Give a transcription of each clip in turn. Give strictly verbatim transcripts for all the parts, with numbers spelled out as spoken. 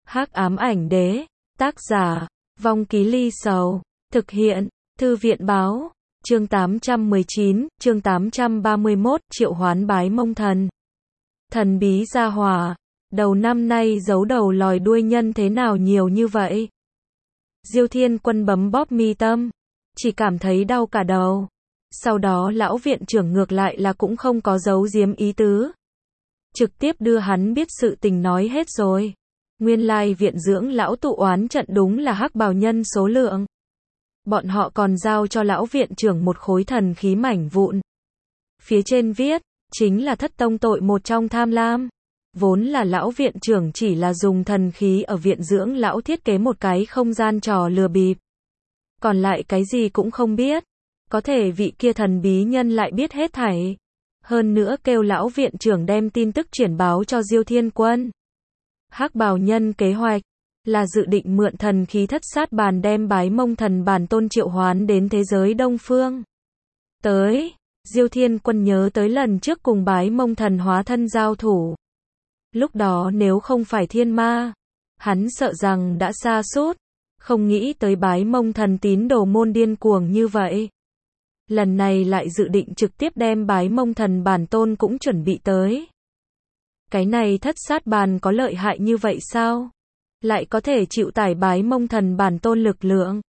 Hắc ám ảnh đế, tác giả, Vong Ký Ly Sầu, thực hiện, Thư viện báo, chương tám trăm mười chín, chương tám trăm ba mươi mốt, triệu hoán bái mông thần. Thần bí gia hỏa, đầu năm nay giấu đầu lòi đuôi nhân thế nào nhiều như vậy? Diêu Thiên Quân bấm bóp mi tâm, chỉ cảm thấy đau cả đầu. Sau đó lão viện trưởng ngược lại là cũng không có giấu giếm ý tứ. Trực tiếp đưa hắn biết sự tình nói hết rồi. Nguyên lai viện dưỡng lão tụ oán trận đúng là hắc bào nhân số lượng. Bọn họ còn giao cho lão viện trưởng một khối thần khí mảnh vụn. Phía trên viết, chính là thất tông tội một trong tham lam. Vốn là lão viện trưởng chỉ là dùng thần khí ở viện dưỡng lão thiết kế một cái không gian trò lừa bịp. Còn lại cái gì cũng không biết. Có thể vị kia thần bí nhân lại biết hết thảy. Hơn nữa kêu lão viện trưởng đem tin tức chuyển báo cho Diêu Thiên Quân. Hắc bào nhân kế hoạch là dự định mượn thần khí thất sát bàn đem bái mông thần bản tôn triệu hoán đến thế giới Đông Phương. Tới, Diêu Thiên Quân nhớ tới lần trước cùng bái mông thần hóa thân giao thủ. Lúc đó nếu không phải thiên ma, hắn sợ rằng đã sa sút, không nghĩ tới bái mông thần tín đồ môn điên cuồng như vậy. Lần này lại dự định trực tiếp đem bái mông thần bản tôn cũng chuẩn bị tới. Cái này thất sát bàn có lợi hại như vậy sao? Lại có thể chịu tải bái mông thần bản tôn lực lượng?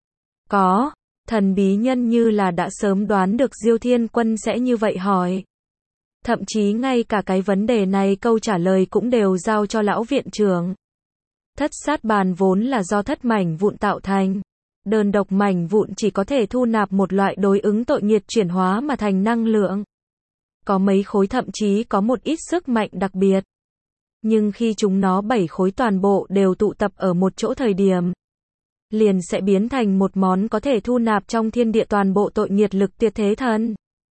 Có, thần bí nhân như là đã sớm đoán được Diêu Thiên Quân sẽ như vậy hỏi. Thậm chí ngay cả cái vấn đề này câu trả lời cũng đều giao cho lão viện trưởng. Thất sát bàn vốn là do thất mảnh vụn tạo thành. Đơn độc mảnh vụn chỉ có thể thu nạp một loại đối ứng tội nghiệt chuyển hóa mà thành năng lượng. Có mấy khối thậm chí có một ít sức mạnh đặc biệt. Nhưng khi chúng nó bảy khối toàn bộ đều tụ tập ở một chỗ thời điểm, liền sẽ biến thành một món có thể thu nạp trong thiên địa toàn bộ tội nghiệt lực tuyệt thế thần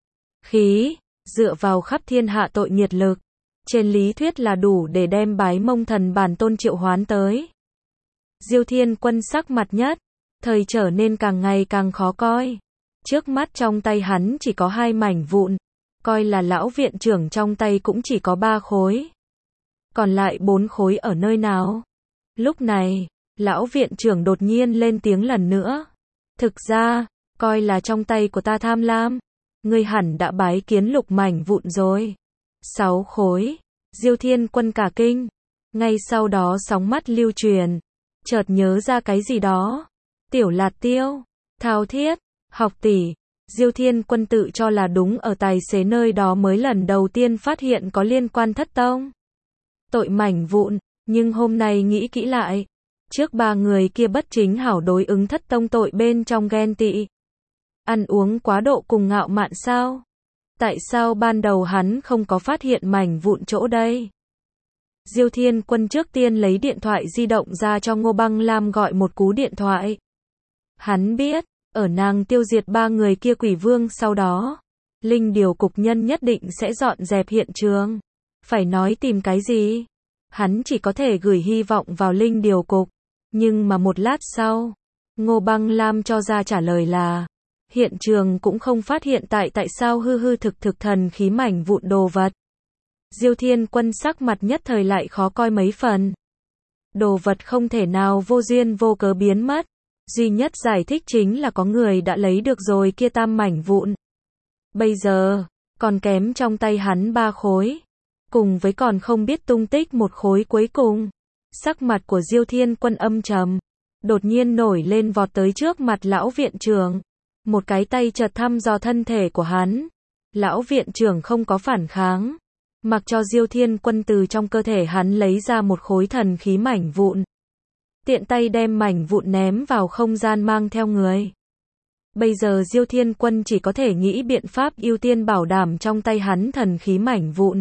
khí, dựa vào khắp thiên hạ tội nghiệt lực. Trên lý thuyết là đủ để đem bái mông thần bản tôn triệu hoán tới. Diêu Thiên Quân sắc mặt nhất thời trở nên càng ngày càng khó coi. Trước mắt trong tay hắn chỉ có hai mảnh vụn, coi là lão viện trưởng trong tay cũng chỉ có ba khối. Còn lại bốn khối ở nơi nào? Lúc này, lão viện trưởng đột nhiên lên tiếng lần nữa. Thực ra, coi là trong tay của ta tham lam, ngươi hẳn đã bái kiến lục mảnh vụn rồi. Sáu khối. Diêu Thiên Quân cả kinh. Ngay sau đó sóng mắt lưu truyền, chợt nhớ ra cái gì đó. Tiểu Lạt Tiêu, Thao Thiết, Học Tỷ. Diêu Thiên Quân tự cho là đúng ở tài xế nơi đó mới lần đầu tiên phát hiện có liên quan thất tông tội mảnh vụn, nhưng hôm nay nghĩ kỹ lại, trước ba người kia bất chính hảo đối ứng thất tông tội bên trong ghen tị, ăn uống quá độ cùng ngạo mạn sao? Tại sao ban đầu hắn không có phát hiện mảnh vụn chỗ đây? Diêu Thiên Quân trước tiên lấy điện thoại di động ra cho Ngô Băng Lam gọi một cú điện thoại. Hắn biết, ở nàng tiêu diệt ba người kia quỷ vương sau đó, linh điều cục nhân nhất định sẽ dọn dẹp hiện trường. Phải nói tìm cái gì? Hắn chỉ có thể gửi hy vọng vào linh điều cục. Nhưng mà một lát sau, Ngô Băng Lam cho ra trả lời là, hiện trường cũng không phát hiện tại tại sao hư hư thực thực thần khí mảnh vụn đồ vật. Diêu Thiên Quân sắc mặt nhất thời lại khó coi mấy phần. Đồ vật không thể nào vô duyên vô cớ biến mất. Duy nhất giải thích chính là có người đã lấy được rồi kia tam mảnh vụn. Bây giờ, còn kém trong tay hắn ba khối. Cùng với còn không biết tung tích một khối cuối cùng. Sắc mặt của Diêu Thiên Quân âm trầm. Đột nhiên nổi lên vọt tới trước mặt lão viện trưởng. Một cái tay chợt thăm dò thân thể của hắn. Lão viện trưởng không có phản kháng. Mặc cho Diêu Thiên Quân từ trong cơ thể hắn lấy ra một khối thần khí mảnh vụn. Tiện tay đem mảnh vụn ném vào không gian mang theo người. Bây giờ Diêu Thiên Quân chỉ có thể nghĩ biện pháp ưu tiên bảo đảm trong tay hắn thần khí mảnh vụn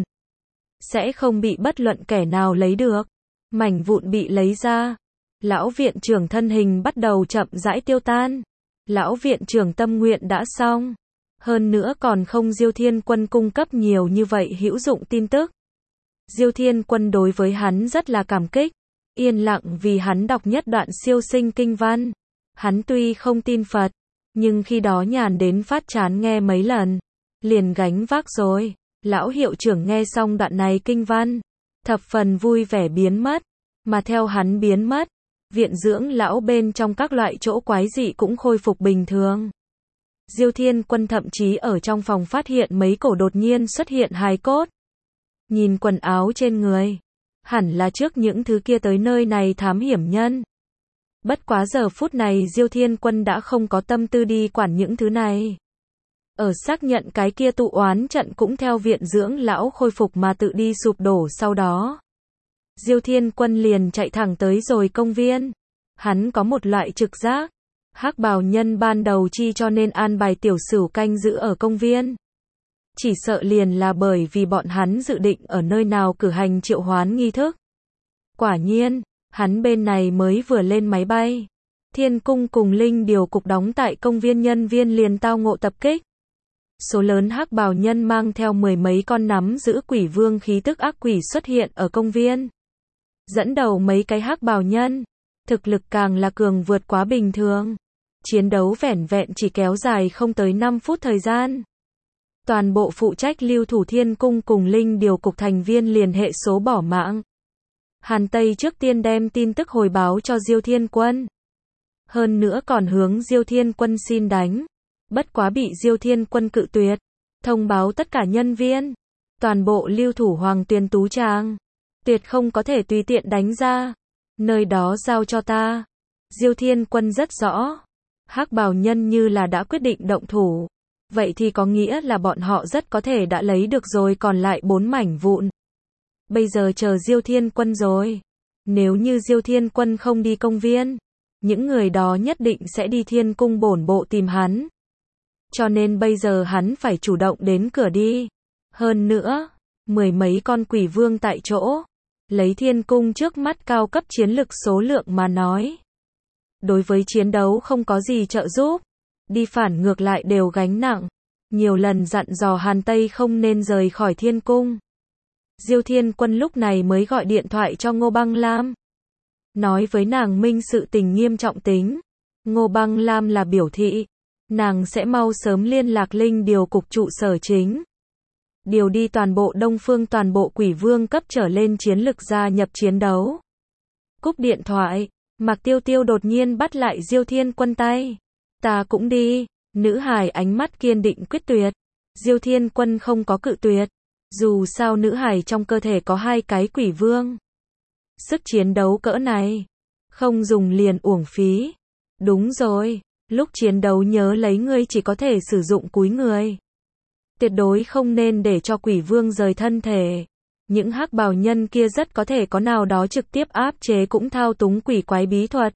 sẽ không bị bất luận kẻ nào lấy được. Mảnh vụn bị lấy ra, lão viện trưởng thân hình bắt đầu chậm rãi tiêu tan. Lão viện trưởng tâm nguyện đã xong, hơn nữa còn không Diêu Thiên Quân cung cấp nhiều như vậy hữu dụng tin tức. Diêu Thiên Quân đối với hắn rất là cảm kích, yên lặng vì hắn đọc nhất đoạn siêu sinh kinh văn. Hắn tuy không tin Phật, nhưng khi đó nhàn đến phát chán nghe mấy lần, liền gánh vác rồi. Lão hiệu trưởng nghe xong đoạn này kinh văn, thập phần vui vẻ biến mất. Mà theo hắn biến mất, viện dưỡng lão bên trong các loại chỗ quái dị cũng khôi phục bình thường. Diêu Thiên Quân thậm chí ở trong phòng phát hiện mấy cổ đột nhiên xuất hiện hài cốt. Nhìn quần áo trên người, hẳn là trước những thứ kia tới nơi này thám hiểm nhân. Bất quá giờ phút này Diêu Thiên Quân đã không có tâm tư đi quản những thứ này. Ở xác nhận cái kia tụ oán trận cũng theo viện dưỡng lão khôi phục mà tự đi sụp đổ sau đó. Diêu Thiên Quân liền chạy thẳng tới rồi công viên. Hắn có một loại trực giác. Hắc bào nhân ban đầu chi cho nên an bài tiểu sửu canh giữ ở công viên. Chỉ sợ liền là bởi vì bọn hắn dự định ở nơi nào cử hành triệu hoán nghi thức. Quả nhiên, hắn bên này mới vừa lên máy bay. Thiên cung cùng linh điều cục đóng tại công viên nhân viên liền tao ngộ tập kích. Số lớn hắc bào nhân mang theo mười mấy con nắm giữ quỷ vương khí tức ác quỷ xuất hiện ở công viên. Dẫn đầu mấy cái hắc bào nhân, thực lực càng là cường vượt quá bình thường. Chiến đấu vẻn vẹn chỉ kéo dài không tới năm phút thời gian. Toàn bộ phụ trách lưu thủ thiên cung cùng linh điều cục thành viên liền hệ số bỏ mạng. Hàn Tây trước tiên đem tin tức hồi báo cho Diêu Thiên Quân. Hơn nữa còn hướng Diêu Thiên Quân xin đánh. Bất quá bị Diêu Thiên Quân cự tuyệt. Thông báo tất cả nhân viên. Toàn bộ lưu thủ Hoàng Tuyền Tú Tràng. Tuyệt không có thể tùy tiện đánh ra. Nơi đó giao cho ta. Diêu Thiên Quân rất rõ. Hắc bào nhân như là đã quyết định động thủ. Vậy thì có nghĩa là bọn họ rất có thể đã lấy được rồi còn lại bốn mảnh vụn. Bây giờ chờ Diêu Thiên Quân rồi. Nếu như Diêu Thiên Quân không đi công viên, những người đó nhất định sẽ đi thiên cung bổn bộ tìm hắn. Cho nên bây giờ hắn phải chủ động đến cửa đi. Hơn nữa, mười mấy con quỷ vương tại chỗ. Lấy thiên cung trước mắt cao cấp chiến lực số lượng mà nói. Đối với chiến đấu không có gì trợ giúp. Đi phản ngược lại đều gánh nặng. Nhiều lần dặn dò Hàn Tây không nên rời khỏi thiên cung. Diêu Thiên Quân lúc này mới gọi điện thoại cho Ngô Băng Lam. Nói với nàng minh sự tình nghiêm trọng tính. Ngô Băng Lam là biểu thị. Nàng sẽ mau sớm liên lạc linh điều cục trụ sở chính. Điều đi toàn bộ Đông Phương toàn bộ quỷ vương cấp trở lên chiến lực gia nhập chiến đấu. Cúp điện thoại, Mạc Tiêu Tiêu đột nhiên bắt lại Diêu Thiên Quân tay. Ta cũng đi. Nữ hài ánh mắt kiên định quyết tuyệt. Diêu Thiên Quân không có cự tuyệt. Dù sao nữ hài trong cơ thể có hai cái quỷ vương. Sức chiến đấu cỡ này. Không dùng liền uổng phí. Đúng rồi. Lúc chiến đấu nhớ lấy ngươi chỉ có thể sử dụng cúi người. Tuyệt đối không nên để cho quỷ vương rời thân thể. Những hắc bào nhân kia rất có thể có nào đó trực tiếp áp chế cũng thao túng quỷ quái bí thuật.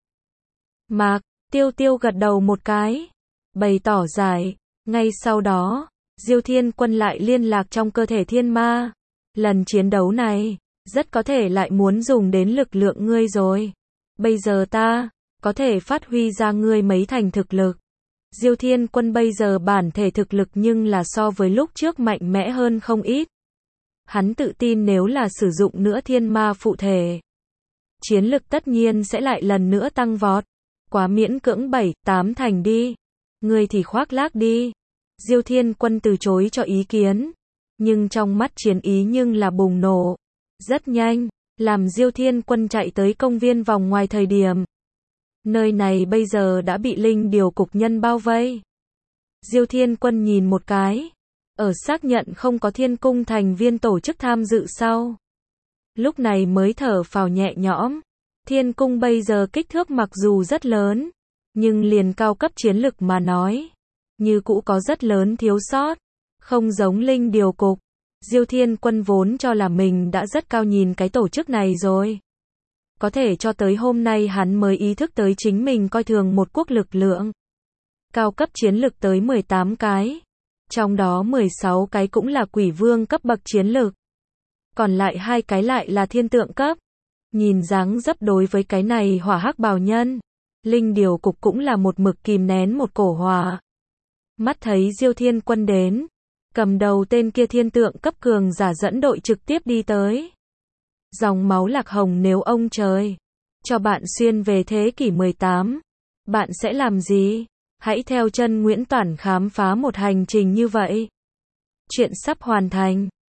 Mạc Tiêu Tiêu gật đầu một cái. Bày tỏ giải. Ngay sau đó, Diêu Thiên Quân lại liên lạc trong cơ thể thiên ma. Lần chiến đấu này, rất có thể lại muốn dùng đến lực lượng ngươi rồi. Bây giờ ta, có thể phát huy ra ngươi mấy thành thực lực. Diêu Thiên Quân bây giờ bản thể thực lực nhưng là so với lúc trước mạnh mẽ hơn không ít. Hắn tự tin nếu là sử dụng nữa thiên ma phụ thể. Chiến lực tất nhiên sẽ lại lần nữa tăng vọt. Quá miễn cưỡng bảy, tám thành đi. Ngươi thì khoác lác đi. Diêu Thiên Quân từ chối cho ý kiến. Nhưng trong mắt chiến ý nhưng là bùng nổ. Rất nhanh, làm Diêu Thiên Quân chạy tới công viên vòng ngoài thời điểm. Nơi này bây giờ đã bị linh điều cục nhân bao vây. Diêu Thiên Quân nhìn một cái. Ở xác nhận không có thiên cung thành viên tổ chức tham dự sau. Lúc này mới thở phào nhẹ nhõm. Thiên cung bây giờ kích thước mặc dù rất lớn. Nhưng liền cao cấp chiến lực mà nói. Như cũ có rất lớn thiếu sót. Không giống linh điều cục. Diêu Thiên Quân vốn cho là mình đã rất cao nhìn cái tổ chức này rồi. Có thể cho tới hôm nay hắn mới ý thức tới chính mình coi thường một quốc lực lượng. Cao cấp chiến lực tới mười tám cái. Trong đó mười sáu cái cũng là quỷ vương cấp bậc chiến lực. Còn lại hai cái lại là thiên tượng cấp. Nhìn dáng dấp đối với cái này hỏa hắc bào nhân. Linh điều cục cũng là một mực kìm nén một cổ hỏa. Mắt thấy Diêu Thiên Quân đến. Cầm đầu tên kia thiên tượng cấp cường giả dẫn đội trực tiếp đi tới. Dòng máu lạc hồng nếu ông trời. Cho bạn xuyên về thế kỷ mười tám. Bạn sẽ làm gì? Hãy theo chân Nguyễn Toản khám phá một hành trình như vậy. Chuyện sắp hoàn thành.